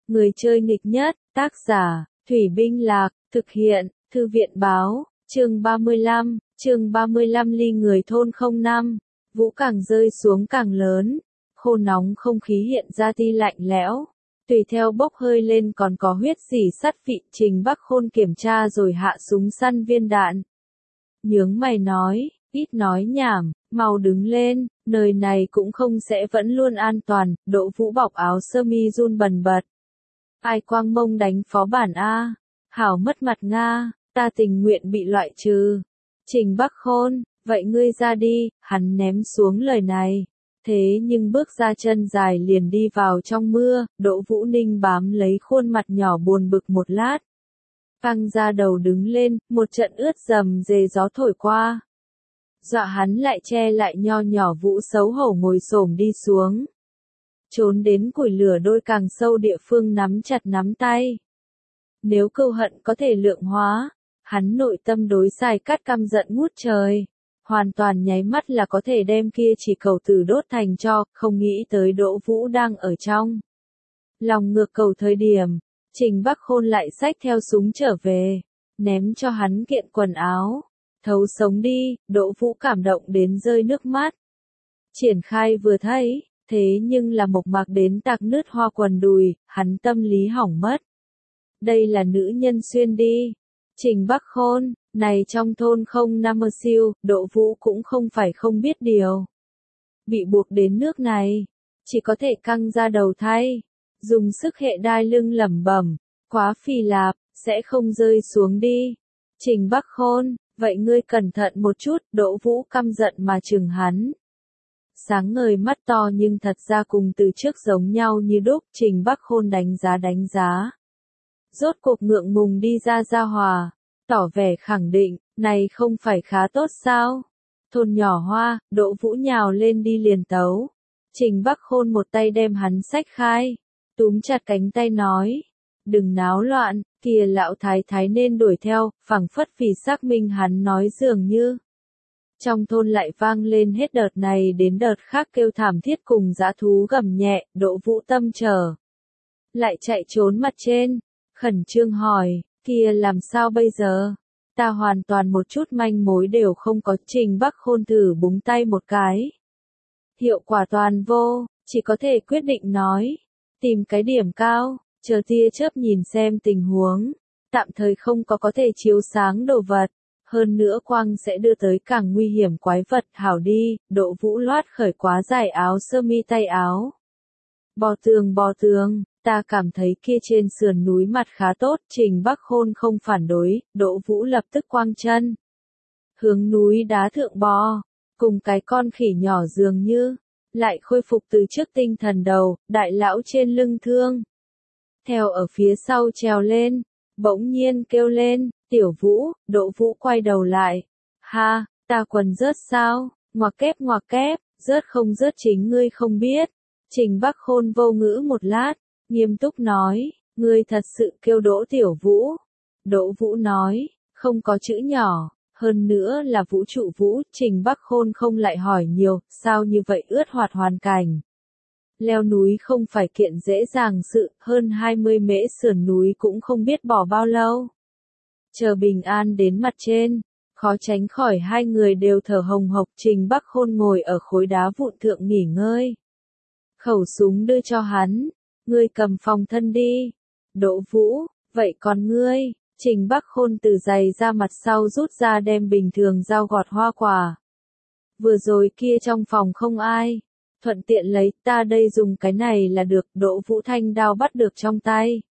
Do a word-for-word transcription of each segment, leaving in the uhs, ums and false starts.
Người chơi nghịch nhất, tác giả, Thủy Binh Lạc, thực hiện, Thư viện báo, chương ba mươi lăm, chương ba mươi lăm ly người thôn không năm, vũ càng rơi xuống càng lớn, khô nóng không khí hiện ra ti lạnh lẽo, tùy theo bốc hơi lên còn có huyết rỉ sắt vị. Trình Bắc Khôn kiểm tra rồi hạ súng săn viên đạn. Nhướng mày nói, ít nói nhảm, mau đứng lên, nơi này cũng không sẽ vẫn luôn an toàn. Đỗ Vũ bọc áo sơ mi run bần bật. Ai quang mông đánh phó bản a, hảo mất mặt Nga, ta tình nguyện bị loại trừ. Trình Bắc Khôn, vậy ngươi ra đi, hắn ném xuống lời này. Thế nhưng bước ra chân dài liền đi vào trong mưa. Đỗ Vũ Ninh bám lấy khuôn mặt nhỏ buồn bực một lát. Căng ra đầu đứng lên, một trận ướt dầm dề gió thổi qua. Dọa hắn lại che lại nho nhỏ Vũ xấu hổ ngồi xổm đi xuống. Trốn đến củi lửa đôi càng sâu địa phương nắm chặt nắm tay. Nếu cừu hận có thể lượng hóa, hắn nội tâm đối xài cắt căm giận ngút trời. Hoàn toàn nháy mắt là có thể đem kia chỉ cầu tử đốt thành tro, không nghĩ tới Đỗ Vũ đang ở trong. Lòng ngược cầu thời điểm, Trình Bắc Khôn lại xách theo súng trở về, ném cho hắn kiện quần áo. Thấu sống đi, Đỗ Vũ cảm động đến rơi nước mắt. Triển khai vừa thấy, thế nhưng là mộc mạc đến tạc nứt hoa quần đùi, hắn tâm lý hỏng mất. Đây là nữ nhân xuyên đi. Trình Bắc Khôn, này trong thôn không năm siêu, Đỗ Vũ cũng không phải không biết điều. Bị buộc đến nước này, chỉ có thể căng ra đầu thay, dùng sức hệ đai lưng lẩm bẩm, quá phì lạp, sẽ không rơi xuống đi. Trình Bắc Khôn, vậy ngươi cẩn thận một chút. Đỗ Vũ căm giận mà chừng hắn. Sáng ngời mắt to nhưng thật ra cùng từ trước giống nhau như đúc. Trình Bắc Khôn đánh giá đánh giá. Rốt cuộc ngượng ngùng đi ra giao hòa, tỏ vẻ khẳng định, này không phải khá tốt sao? Thôn nhỏ hoa, Đỗ Vũ nhào lên đi liền tấu. Trình Bắc Khôn một tay đem hắn xách khai, túm chặt cánh tay nói, đừng náo loạn, kìa lão thái thái nên đuổi theo, phảng phất vì xác minh hắn nói dường như. Trong thôn lại vang lên hết đợt này đến đợt khác kêu thảm thiết cùng dã thú gầm nhẹ. Đỗ Vũ tâm trở lại chạy trốn mặt trên, khẩn trương hỏi, kia làm sao bây giờ? Ta hoàn toàn một chút manh mối đều không có. Trình Bắc Khôn thử búng tay một cái. Hiệu quả toàn vô, chỉ có thể quyết định nói, tìm cái điểm cao, chờ tia chớp nhìn xem tình huống, tạm thời không có có thể chiếu sáng đồ vật, hơn nữa quang sẽ đưa tới càng nguy hiểm quái vật. Hảo đi. Đỗ Vũ loát khởi quá dài áo sơ mi tay áo. Bò tường bò tường, ta cảm thấy kia trên sườn núi mặt khá tốt. Trình Bắc Khôn không phản đối, Đỗ Vũ lập tức quang chân. Hướng núi đá thượng bò, cùng cái con khỉ nhỏ dường như, lại khôi phục từ trước tinh thần đầu, đại lão trên lưng thương. Theo ở phía sau trèo lên, bỗng nhiên kêu lên, tiểu Vũ. Đỗ Vũ quay đầu lại. Ha, ta quần rớt sao? Ngoặc kép ngoặc kép, rớt không rớt chính ngươi không biết. Trình Bắc Khôn vô ngữ một lát, nghiêm túc nói, ngươi thật sự kêu Đỗ tiểu Vũ. Đỗ Vũ nói, không có chữ nhỏ, hơn nữa là vũ trụ Vũ. Trình Bắc Khôn không lại hỏi nhiều, sao như vậy ướt hoạt hoàn cảnh. Leo núi không phải kiện dễ dàng sự, hơn hai mươi mễ sườn núi cũng không biết bỏ bao lâu. Chờ bình an đến mặt trên, khó tránh khỏi hai người đều thở hồng hộc. Trình Bắc Khôn ngồi ở khối đá vụn thượng nghỉ ngơi. Khẩu súng đưa cho hắn, ngươi cầm phòng thân đi. Đỗ Vũ, vậy còn ngươi? Trình Bắc Khôn từ giày ra mặt sau rút ra đem bình thường dao gọt hoa quả. Vừa rồi kia trong phòng không ai, thuận tiện lấy, ta đây dùng cái này là được. Đỗ Vũ thanh đao bắt được trong tay,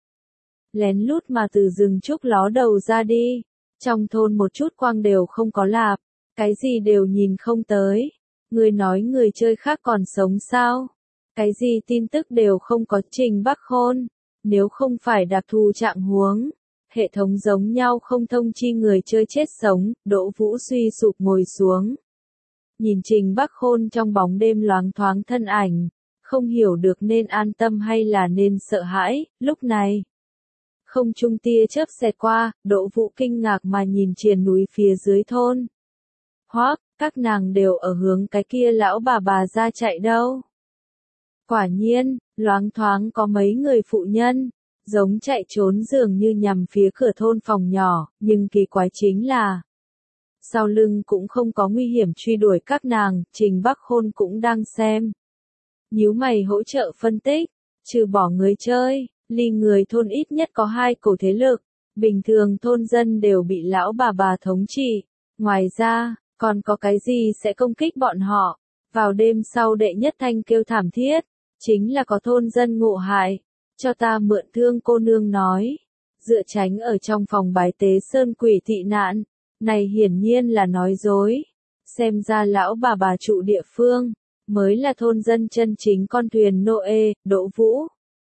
lén lút mà từ rừng trúc ló đầu ra đi. Trong thôn một chút quang đều không có lạp, cái gì đều nhìn không tới. Người nói người chơi khác còn sống sao? Cái gì tin tức đều không có. Trình Bắc Khôn, nếu không phải đặc thù trạng huống, hệ thống giống nhau không thông chi người chơi chết sống. Đỗ Vũ suy sụp ngồi xuống, nhìn Trình Bắc Khôn trong bóng đêm loáng thoáng thân ảnh, không hiểu được nên an tâm hay là nên sợ hãi. Lúc này, không trung tia chớp xẹt qua, Đỗ Vũ kinh ngạc mà nhìn triền núi phía dưới thôn. Hoác, các nàng đều ở hướng cái kia lão bà bà ra chạy đâu. Quả nhiên, loáng thoáng có mấy người phụ nhân, giống chạy trốn dường như nhằm phía cửa thôn phòng nhỏ, nhưng kỳ quái chính là sau lưng cũng không có nguy hiểm truy đuổi các nàng, Trình Bắc Khôn cũng đang xem. Nhíu mày hỗ trợ phân tích, trừ bỏ người chơi, ly người thôn ít nhất có hai cổ thế lực, bình thường thôn dân đều bị lão bà bà thống trị, ngoài ra, còn có cái gì sẽ công kích bọn họ. Vào đêm sau đệ nhất thanh kêu thảm thiết, chính là có thôn dân ngộ hại, cho ta mượn thương cô nương nói, dựa tránh ở trong phòng bái tế sơn quỷ tị nạn, này hiển nhiên là nói dối, xem ra lão bà bà trụ địa phương, mới là thôn dân chân chính con thuyền Noe, Đỗ Vũ.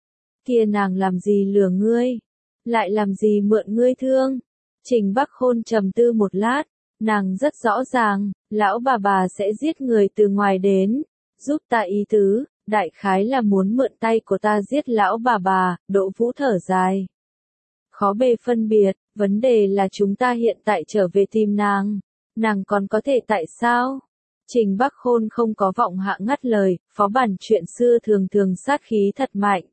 Kia nàng làm gì lừa ngươi, lại làm gì mượn ngươi thương, Trình Bắc Khôn trầm tư một lát, nàng rất rõ ràng, lão bà bà sẽ giết người từ ngoài đến, giúp ta ý tứ, đại khái là muốn mượn tay của ta giết lão bà bà, Đỗ Vũ thở dài. Khó bề phân biệt, vấn đề là chúng ta hiện tại trở về tìm nàng, nàng còn có thể tại sao? Trình Bắc Khôn không có vọng hạ ngắt lời, phó bản chuyện xưa thường thường sát khí thật mạnh.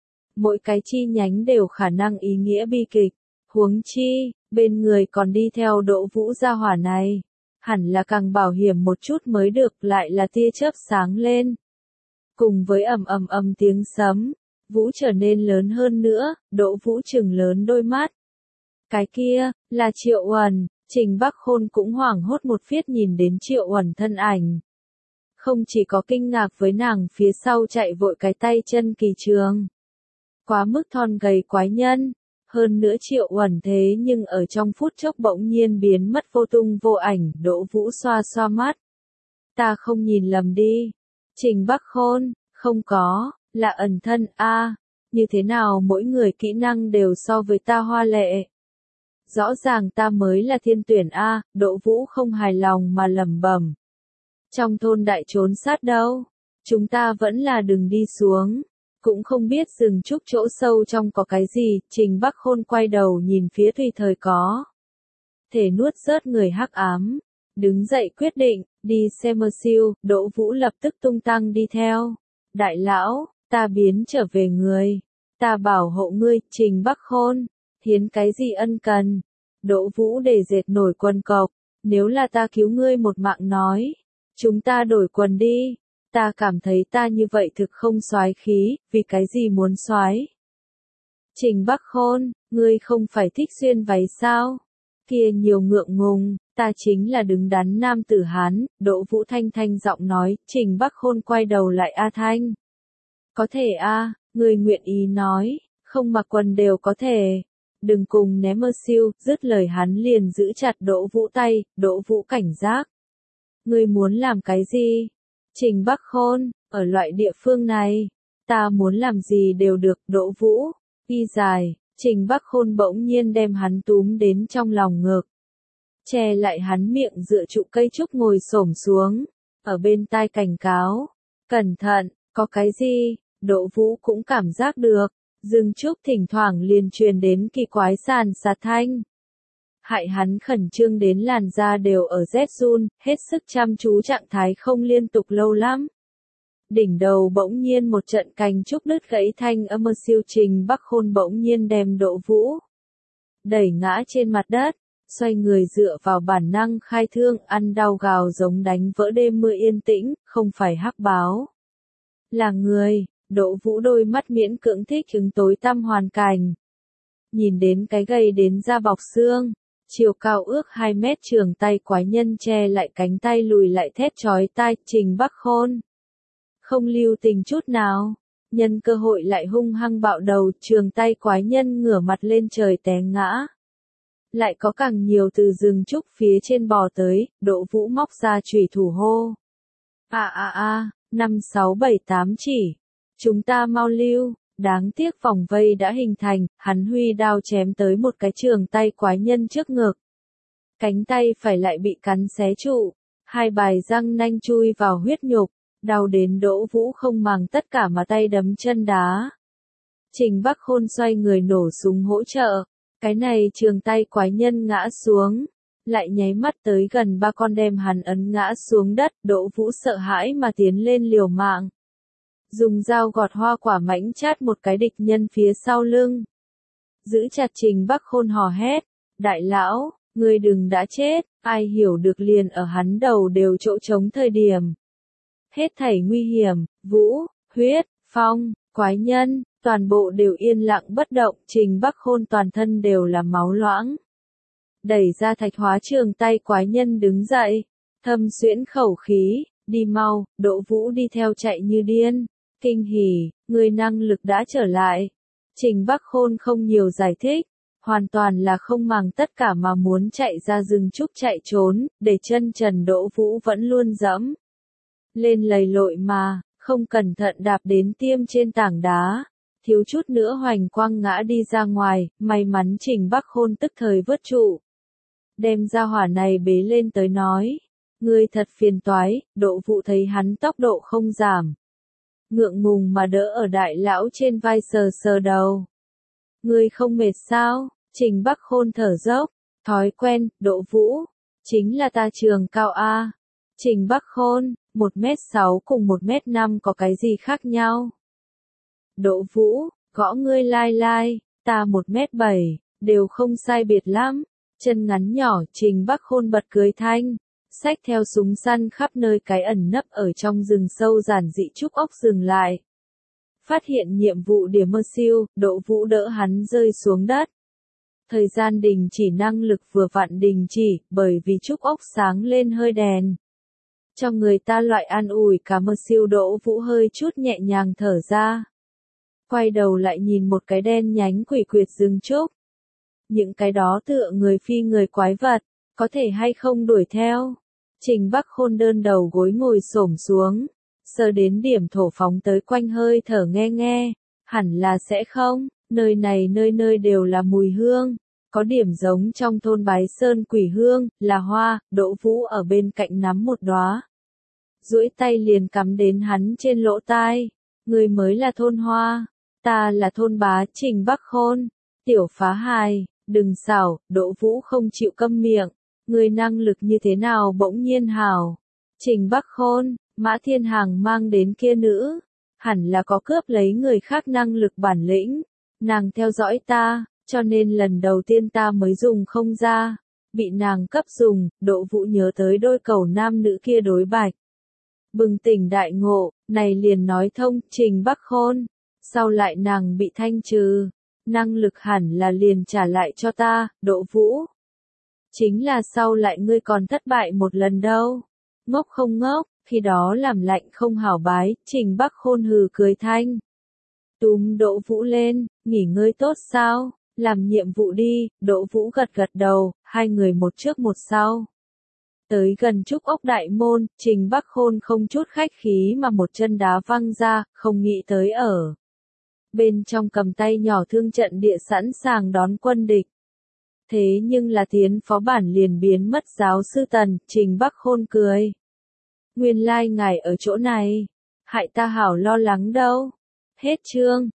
Mỗi cái chi nhánh đều khả năng ý nghĩa bi kịch, huống chi, bên người còn đi theo Đỗ Vũ gia hỏa này. Hẳn là càng bảo hiểm một chút mới được, lại là tia chớp sáng lên. Cùng với ầm ầm ầm tiếng sấm, Vũ trở nên lớn hơn nữa, Đỗ Vũ trừng lớn đôi mắt. Cái kia, là Triệu Uẩn, Trình Bắc Khôn cũng hoảng hốt một phiết nhìn đến Triệu Uẩn thân ảnh. Không chỉ có kinh ngạc với nàng phía sau chạy vội cái tay chân kỳ trường. Quá mức thon gầy quái nhân, hơn nữa Triệu Uẩn thế nhưng ở trong phút chốc bỗng nhiên biến mất vô tung vô ảnh, Đỗ Vũ xoa xoa mắt. Ta không nhìn lầm đi. Trình Bắc Khôn, không có, là ẩn thân a, như thế nào mỗi người kỹ năng đều so với ta hoa lệ. Rõ ràng ta mới là thiên tuyển a, Đỗ Vũ không hài lòng mà lẩm bẩm. Trong thôn đại trốn sát đâu, chúng ta vẫn là đừng đi xuống. Cũng không biết rừng trúc chỗ sâu trong có cái gì, Trình Bắc Khôn quay đầu nhìn phía tùy thời có thể nuốt rớt người hắc ám. Đứng dậy quyết định, đi xem mơ siêu, Đỗ Vũ lập tức tung tăng đi theo. Đại lão, ta biến trở về người. Ta bảo hộ ngươi, Trình Bắc Khôn. Hiến cái gì ân cần? Đỗ Vũ để dệt nổi quần cộc. Nếu là ta cứu ngươi một mạng nói. Chúng ta đổi quần đi. Ta cảm thấy ta như vậy thực không soái khí, vì cái gì muốn soái? Trình Bắc Khôn, ngươi không phải thích xuyên váy sao? Kia nhiều ngượng ngùng, ta chính là đứng đắn nam tử Hán, Đỗ Vũ thanh thanh giọng nói, Trình Bắc Khôn quay đầu lại A Thanh. Có thể a, ngươi nguyện ý nói, không mặc quần đều có thể. Đừng cùng ném mơ siêu, dứt lời hắn liền giữ chặt Đỗ Vũ tay, Đỗ Vũ cảnh giác. Ngươi muốn làm cái gì? Trình Bắc Khôn, ở loại địa phương này, ta muốn làm gì đều được, Đỗ Vũ, y dài, Trình Bắc Khôn bỗng nhiên đem hắn túm đến trong lòng ngực. Che lại hắn miệng dựa trụ cây trúc ngồi xổm xuống, ở bên tai cảnh cáo. Cẩn thận, có cái gì, Đỗ Vũ cũng cảm giác được, rừng trúc thỉnh thoảng liền truyền đến kỳ quái sàn sạt thanh. Hại hắn khẩn trương đến làn da đều ở rét run, hết sức chăm chú trạng thái không liên tục lâu lắm. Đỉnh đầu bỗng nhiên một trận cành trúc đứt gãy thanh âm mơ siêu, Trình Bắc Khôn bỗng nhiên đem Đỗ Vũ đẩy ngã trên mặt đất, xoay người dựa vào bản năng khai thương, ăn đau gào giống đánh vỡ đêm mưa yên tĩnh, không phải hắc báo. Là người, Đỗ Vũ đôi mắt miễn cưỡng thích ứng tối tăm hoàn cảnh. Nhìn đến cái gầy đến da bọc xương. Chiều cao ước hai mét trường tay quái nhân che lại cánh tay lùi lại thét chói tai, Trình Bắc Khôn. Không lưu tình chút nào, nhân cơ hội lại hung hăng bạo đầu, trường tay quái nhân ngửa mặt lên trời té ngã. Lại có càng nhiều từ rừng trúc phía trên bò tới, Đỗ Vũ móc ra chùy thủ hô. À à à, năm sáu bảy tám chỉ, chúng ta mau lưu. Đáng tiếc vòng vây đã hình thành, hắn huy đao chém tới một cái trường tay quái nhân trước ngực. Cánh tay phải lại bị cắn xé trụ, hai bài răng nanh chui vào huyết nhục, đau đến Đỗ Vũ không màng tất cả mà tay đấm chân đá. Trình Bắc Khôn xoay người nổ súng hỗ trợ, cái này trường tay quái nhân ngã xuống, lại nháy mắt tới gần ba con đem hắn ấn ngã xuống đất, Đỗ Vũ sợ hãi mà tiến lên liều mạng. Dùng dao gọt hoa quả mãnh chát một cái địch nhân phía sau lưng, giữ chặt Trình Bắc Khôn hò hét, đại lão, ngươi đừng đã chết, ai hiểu được liền ở hắn đầu đều chỗ trống thời điểm. Hết thảy nguy hiểm, vũ, huyết, phong, quái nhân, toàn bộ đều yên lặng bất động, Trình Bắc Khôn toàn thân đều là máu loãng. Đẩy ra thạch hóa trường tay quái nhân đứng dậy, thâm xuyễn khẩu khí, đi mau, Đỗ Vũ đi theo chạy như điên, kinh hỉ, người năng lực đã trở lại. Trình Bắc Khôn không nhiều giải thích, hoàn toàn là không màng tất cả mà muốn chạy ra rừng trúc chạy trốn, để chân trần Đỗ Vũ vẫn luôn dẫm lên lầy lội mà, không cẩn thận đạp đến tiêm trên tảng đá, thiếu chút nữa hoành quang ngã đi ra ngoài, may mắn Trình Bắc Khôn tức thời vớt trụ. Đem ra hỏa này bế lên tới nói, ngươi thật phiền toái, Đỗ Vũ thấy hắn tốc độ không giảm. Ngượng ngùng mà đỡ ở đại lão trên vai sờ sờ đầu. Ngươi không mệt sao? Trình Bắc Khôn thở dốc, thói quen, Đỗ Vũ, chính là ta trường cao A. Trình Bắc Khôn, một mét sáu cùng một mét năm có cái gì khác nhau? Đỗ Vũ, gõ ngươi lai lai, ta một mét bảy, đều không sai biệt lắm. Chân ngắn nhỏ, Trình Bắc Khôn bật cười thanh, xách theo súng săn khắp nơi cái ẩn nấp ở trong rừng sâu giản dị trúc ốc dừng lại. Phát hiện nhiệm vụ điểm mơ siêu, Đỗ Vũ đỡ hắn rơi xuống đất. Thời gian đình chỉ năng lực vừa vặn đình chỉ, bởi vì trúc ốc sáng lên hơi đèn. Cho người ta loại an ủi cả mơ siêu, Đỗ Vũ hơi chút nhẹ nhàng thở ra. Quay đầu lại nhìn một cái đen nhánh quỷ quyệt rừng trúc. Những cái đó tựa người phi người quái vật, có thể hay không đuổi theo. Trình Bắc Khôn đơn đầu gối ngồi xổm xuống, sờ đến điểm thổ phóng tới quanh hơi thở nghe nghe, hẳn là sẽ không, nơi này nơi nơi đều là mùi hương, có điểm giống trong thôn Bái Sơn quỷ hương, là hoa, Đỗ Vũ ở bên cạnh nắm một đóa. Duỗi tay liền cắm đến hắn trên lỗ tai, người mới là thôn hoa, ta là thôn bá. Trình Bắc Khôn, tiểu phá hài, đừng xảo, Đỗ Vũ không chịu câm miệng. Người năng lực như thế nào bỗng nhiên hào. Trình Bắc Khôn, Mã Thiên Hàng mang đến kia nữ, hẳn là có cướp lấy người khác năng lực bản lĩnh. Nàng theo dõi ta, cho nên lần đầu tiên ta mới dùng không ra. Bị nàng cấp dùng, Đỗ Vũ nhớ tới đôi cầu nam nữ kia đối bạch. Bừng tỉnh đại ngộ, này liền nói thông, Trình Bắc Khôn. Sau lại nàng bị thanh trừ, năng lực hẳn là liền trả lại cho ta, Đỗ Vũ. Chính là sau lại ngươi còn thất bại một lần đâu. Ngốc không ngốc, khi đó làm lạnh không hảo bái, Trình Bắc Khôn hừ cười thanh. Túm Đỗ Vũ lên, nghỉ ngơi tốt sao, làm nhiệm vụ đi, Đỗ Vũ gật gật đầu, hai người một trước một sau. Tới gần trúc ốc đại môn, Trình Bắc Khôn không chút khách khí mà một chân đá văng ra, không nghĩ tới ở. Bên trong cầm tay nhỏ thương trận địa sẵn sàng đón quân địch. Thế nhưng là tiến phó bản liền biến mất giáo sư Tần, Trình Bắc Khôn cười. Nguyên lai ngài ở chỗ này, hại ta hảo lo lắng đâu. Hết chương.